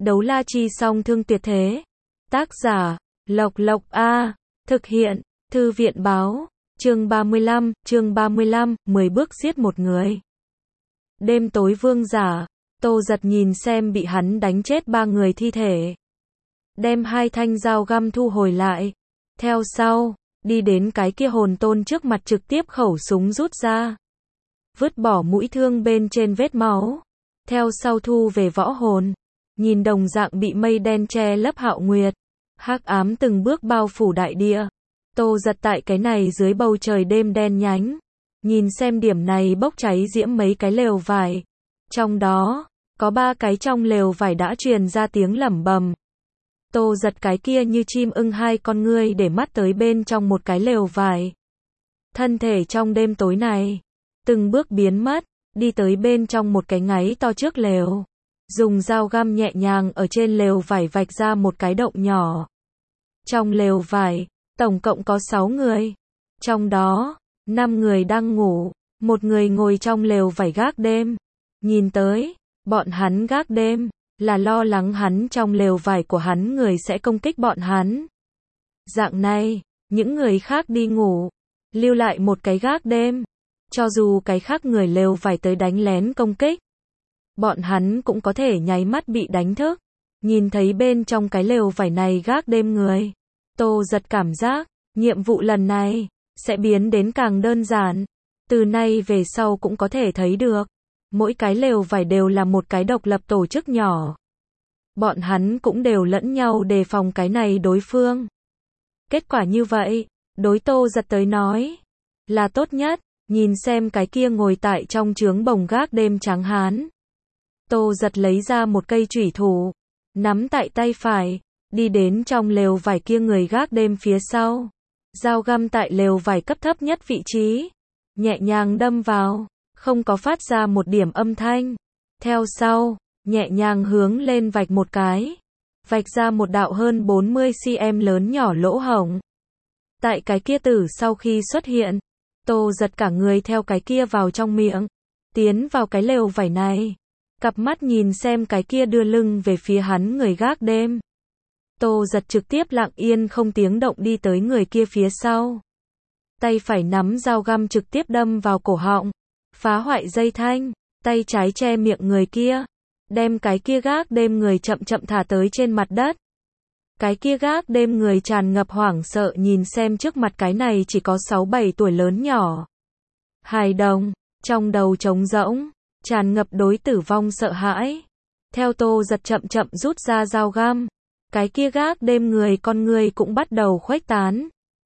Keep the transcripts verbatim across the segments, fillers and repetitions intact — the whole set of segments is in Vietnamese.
Đấu la chi song thương tuyệt thế. Tác giả, Lộc Lộc A. Thực hiện, Thư viện báo. Chương ba mươi lăm, chương ba mươi lăm, mười bước giết một người. Đêm tối vương giả, Tô Giật nhìn xem bị hắn đánh chết ba người thi thể. Đem hai thanh dao găm thu hồi lại. Theo sau, đi đến cái kia hồn tôn trước mặt trực tiếp khẩu súng rút ra. Vứt bỏ mũi thương bên trên vết máu. Theo sau thu về võ hồn. Nhìn đồng dạng bị mây đen che lấp Hạo Nguyệt. Hắc ám từng bước bao phủ đại địa. Tô Giật tại cái này dưới bầu trời đêm đen nhánh. Nhìn xem điểm này bốc cháy diễm mấy cái lều vải. Trong đó, có ba cái trong lều vải đã truyền ra tiếng lẩm bẩm. Tô Giật cái kia như chim ưng hai con ngươi để mắt tới bên trong một cái lều vải. Thân thể trong đêm tối này, từng bước biến mất, đi tới bên trong một cái ngáy to trước lều. Dùng dao găm nhẹ nhàng ở trên lều vải vạch ra một cái động nhỏ. Trong lều vải, tổng cộng có sáu người. Trong đó, năm người đang ngủ, một người ngồi trong lều vải gác đêm. Nhìn tới, bọn hắn gác đêm, là lo lắng hắn trong lều vải của hắn người sẽ công kích bọn hắn. Dạng này, những người khác đi ngủ, lưu lại một cái gác đêm. Cho dù cái khác người lều vải tới đánh lén công kích, bọn hắn cũng có thể nháy mắt bị đánh thức. Nhìn thấy bên trong cái lều vải này gác đêm người, Tô Giật cảm giác, nhiệm vụ lần này, sẽ biến đến càng đơn giản. Từ nay về sau cũng có thể thấy được, mỗi cái lều vải đều là một cái độc lập tổ chức nhỏ. Bọn hắn cũng đều lẫn nhau đề phòng cái này đối phương. Kết quả như vậy, đối Tô Giật tới nói, là tốt nhất. Nhìn xem cái kia ngồi tại trong trướng bồng gác đêm trắng hán. Tô Giật lấy ra một cây chủy thủ, nắm tại tay phải, đi đến trong lều vải kia người gác đêm phía sau. Dao găm tại lều vải cấp thấp nhất vị trí, nhẹ nhàng đâm vào, không có phát ra một điểm âm thanh. Theo sau, nhẹ nhàng hướng lên vạch một cái, vạch ra một đạo hơn bốn mươi xăng-ti-mét lớn nhỏ lỗ hổng. Tại cái kia tử sau khi xuất hiện, Tô Giật cả người theo cái kia vào trong miệng, tiến vào cái lều vải này. Cặp mắt nhìn xem cái kia đưa lưng về phía hắn người gác đêm. Tô Giật trực tiếp lặng yên không tiếng động đi tới người kia phía sau. Tay phải nắm dao găm trực tiếp đâm vào cổ họng, phá hoại dây thanh, tay trái che miệng người kia, đem cái kia gác đêm người chậm chậm thả tới trên mặt đất. Cái kia gác đêm người tràn ngập hoảng sợ nhìn xem trước mặt cái này chỉ có sáu bảy tuổi lớn nhỏ. Hài đồng, trong đầu trống rỗng, tràn ngập đối tử vong sợ hãi. Theo Tô Giật chậm chậm rút ra dao găm, cái kia gác đêm người con người cũng bắt đầu khuếch tán.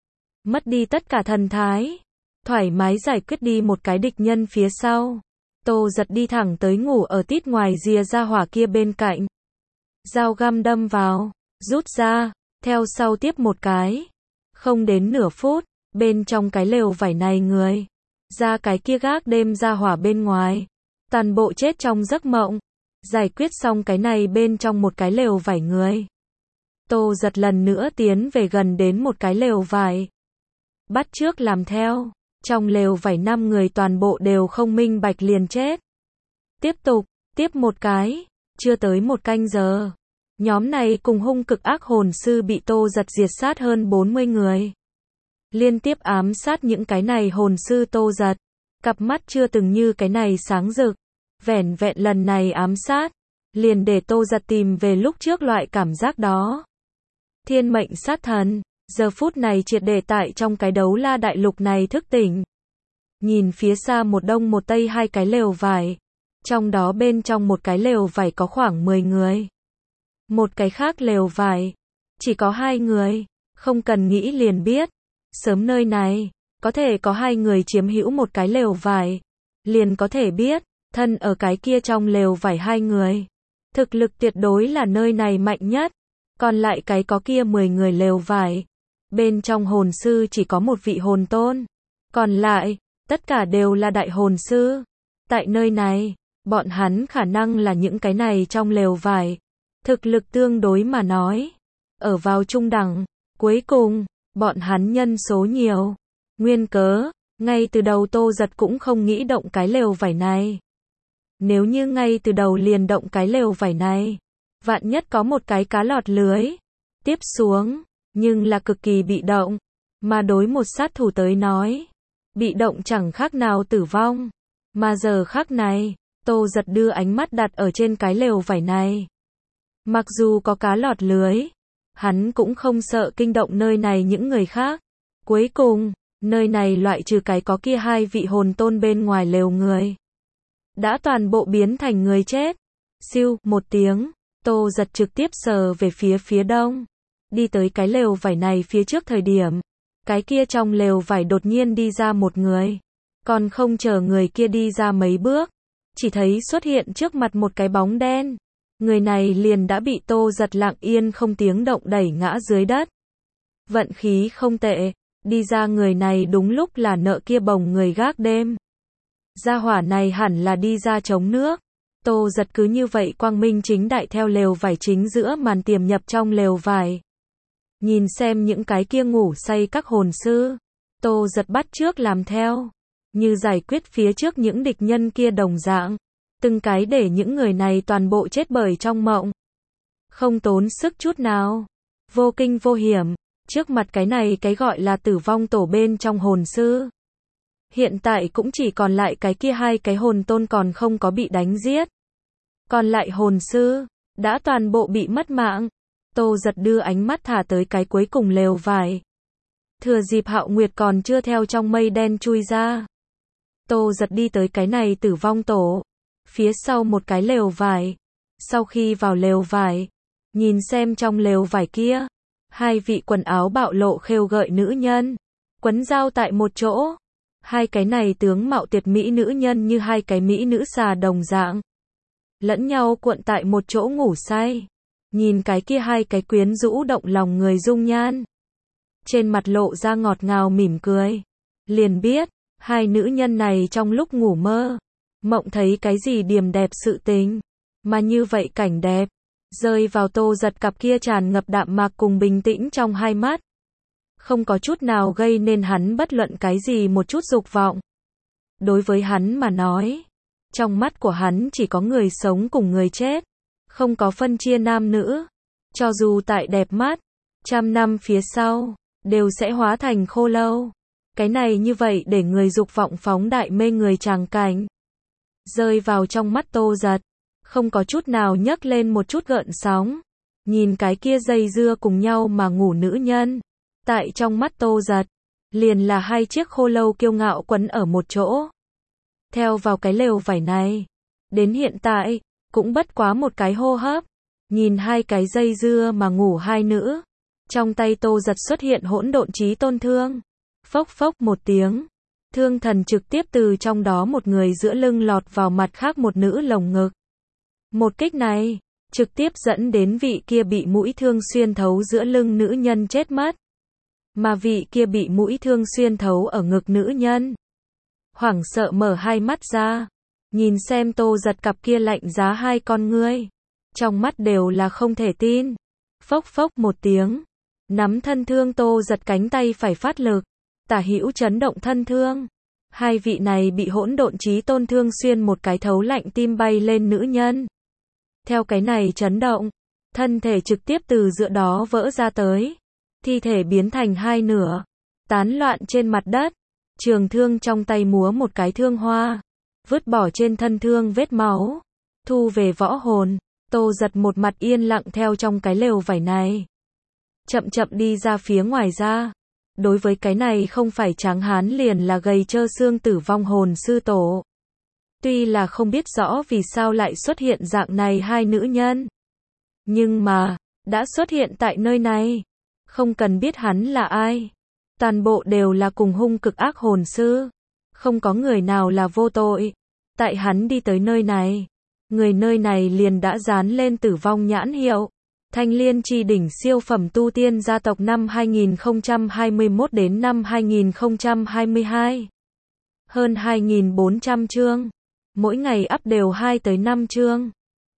Mất đi tất cả thần thái, thoải mái giải quyết đi một cái địch nhân phía sau. Tô Giật đi thẳng tới ngủ ở tít ngoài rìa ra hỏa kia bên cạnh. Dao găm đâm vào, rút ra, theo sau tiếp một cái. Không đến nửa phút, bên trong cái lều vải này người, ra cái kia gác đêm ra hỏa bên ngoài. Toàn bộ chết trong giấc mộng. Giải quyết xong cái này bên trong một cái lều vải người. Tô Giật lần nữa tiến về gần đến một cái lều vải. Bắt chước làm theo. Trong lều vải năm người toàn bộ đều không minh bạch liền chết. Tiếp tục, tiếp một cái. Chưa tới một canh giờ. Nhóm này cùng hung cực ác hồn sư bị Tô Giật diệt sát hơn bốn mươi người. Liên tiếp ám sát những cái này hồn sư Tô Giật. Cặp mắt chưa từng như cái này sáng rực. Vẻn vẹn lần này ám sát, liền để Tô Giật tìm về lúc trước loại cảm giác đó. Thiên mệnh sát thần, giờ phút này triệt để tại trong cái đấu la đại lục này thức tỉnh. Nhìn phía xa một đông một tây hai cái lều vải. Trong đó bên trong một cái lều vải có khoảng mười người. Một cái khác lều vải, chỉ có hai người, không cần nghĩ liền biết. Sớm nơi này, có thể có hai người chiếm hữu một cái lều vải. Liền có thể biết, thân ở cái kia trong lều vải hai người. Thực lực tuyệt đối là nơi này mạnh nhất. Còn lại cái có kia mười người lều vải. Bên trong hồn sư chỉ có một vị hồn tôn. Còn lại, tất cả đều là đại hồn sư. Tại nơi này, bọn hắn khả năng là những cái này trong lều vải. Thực lực tương đối mà nói. Ở vào trung đẳng. Cuối cùng, bọn hắn nhân số nhiều. Nguyên cớ, ngay từ đầu Tô Giật cũng không nghĩ động cái lều vải này. Nếu như ngay từ đầu liền động cái lều vải này, vạn nhất có một cái cá lọt lưới, tiếp xuống, nhưng là cực kỳ bị động, mà đối một sát thủ tới nói, bị động chẳng khác nào tử vong, mà giờ khắc này, Tô Giật đưa ánh mắt đặt ở trên cái lều vải này. Mặc dù có cá lọt lưới, hắn cũng không sợ kinh động nơi này những người khác. Cuối cùng, nơi này loại trừ cái có kia hai vị hồn tôn bên ngoài lều người, đã toàn bộ biến thành người chết. Siêu, một tiếng, Tô Giật trực tiếp sờ về phía phía đông. Đi tới cái lều vải này phía trước thời điểm, cái kia trong lều vải đột nhiên đi ra một người. Còn không chờ người kia đi ra mấy bước, chỉ thấy xuất hiện trước mặt một cái bóng đen. Người này liền đã bị Tô Giật lặng yên không tiếng động đẩy ngã dưới đất. Vận khí không tệ, đi ra người này đúng lúc là nợ kia bồng người gác đêm. Gia hỏa này hẳn là đi ra chống nước. Tô Giật cứ như vậy quang minh chính đại theo lều vải chính giữa màn tiềm nhập trong lều vải. Nhìn xem những cái kia ngủ say các hồn sư, Tô Giật bắt trước làm theo, như giải quyết phía trước những địch nhân kia đồng dạng, từng cái để những người này toàn bộ chết bởi trong mộng. Không tốn sức chút nào, vô kinh vô hiểm, trước mặt cái này cái gọi là tử vong tổ bên trong hồn sư. Hiện tại cũng chỉ còn lại cái kia hai cái hồn tôn còn không có bị đánh giết. Còn lại hồn sư, đã toàn bộ bị mất mạng. Tô Giật đưa ánh mắt thả tới cái cuối cùng lều vải. Thừa dịp Hạo Nguyệt còn chưa theo trong mây đen chui ra, Tô Giật đi tới cái này tử vong tổ, phía sau một cái lều vải. Sau khi vào lều vải, nhìn xem trong lều vải kia, hai vị quần áo bạo lộ khêu gợi nữ nhân, quấn dao tại một chỗ. Hai cái này tướng mạo tuyệt mỹ nữ nhân như hai cái mỹ nữ xà đồng dạng, lẫn nhau cuộn tại một chỗ ngủ say. Nhìn cái kia hai cái quyến rũ động lòng người dung nhan, trên mặt lộ ra ngọt ngào mỉm cười, liền biết, hai nữ nhân này trong lúc ngủ mơ, mộng thấy cái gì điềm đẹp sự tình, mà như vậy cảnh đẹp, rơi vào Tô Giật cặp kia tràn ngập đạm mạc cùng bình tĩnh trong hai mắt. Không có chút nào gây nên hắn bất luận cái gì một chút dục vọng. Đối với hắn mà nói, trong mắt của hắn chỉ có người sống cùng người chết, không có phân chia nam nữ. Cho dù tại đẹp mắt, trăm năm phía sau, đều sẽ hóa thành khô lâu. Cái này như vậy để người dục vọng phóng đại mê người tràng cảnh, rơi vào trong mắt Tô Giật, không có chút nào nhấc lên một chút gợn sóng. Nhìn cái kia dây dưa cùng nhau mà ngủ nữ nhân, tại trong mắt Tô Giật, liền là hai chiếc khô lâu kiêu ngạo quấn ở một chỗ. Theo vào cái lều vải này, đến hiện tại, cũng bất quá một cái hô hấp. Nhìn hai cái dây dưa mà ngủ hai nữ, trong tay Tô Giật xuất hiện hỗn độn chí tôn thương. Phốc phốc một tiếng, thương thần trực tiếp từ trong đó một người giữa lưng lọt vào mặt khác một nữ lồng ngực. Một kích này, trực tiếp dẫn đến vị kia bị mũi thương xuyên thấu giữa lưng nữ nhân chết mất. Mà vị kia bị mũi thương xuyên thấu ở ngực nữ nhân, hoảng sợ mở hai mắt ra, nhìn xem Tô Giật cặp kia lạnh giá hai con ngươi, trong mắt đều là không thể tin. Phốc phốc một tiếng, nắm thân thương Tô Giật cánh tay phải phát lực, tả hữu chấn động thân thương. Hai vị này bị hỗn độn chí tôn thương xuyên một cái thấu lạnh tim bay lên nữ nhân. Theo cái này chấn động, thân thể trực tiếp từ giữa đó vỡ ra tới, thi thể biến thành hai nửa, tán loạn trên mặt đất. Trường thương trong tay múa một cái thương hoa, vứt bỏ trên thân thương vết máu, thu về võ hồn. Tô Giật một mặt yên lặng theo trong cái lều vải này, chậm chậm đi ra phía ngoài ra. Đối với cái này không phải tráng hán liền là gầy trơ xương tử vong hồn sư tổ. Tuy là không biết rõ vì sao lại xuất hiện dạng này hai nữ nhân, nhưng mà, đã xuất hiện tại nơi này, không cần biết hắn là ai, toàn bộ đều là cùng hung cực ác hồn sư, không có người nào là vô tội. Tại hắn đi tới nơi này, người nơi này liền đã dán lên tử vong nhãn hiệu. Thanh Liên Chi Đỉnh siêu phẩm tu tiên gia tộc năm hai nghìn không trăm hai mươi mốt đến năm hai nghìn không trăm hai mươi hai. Hơn hai nghìn bốn trăm chương, mỗi ngày up đều hai tới năm chương.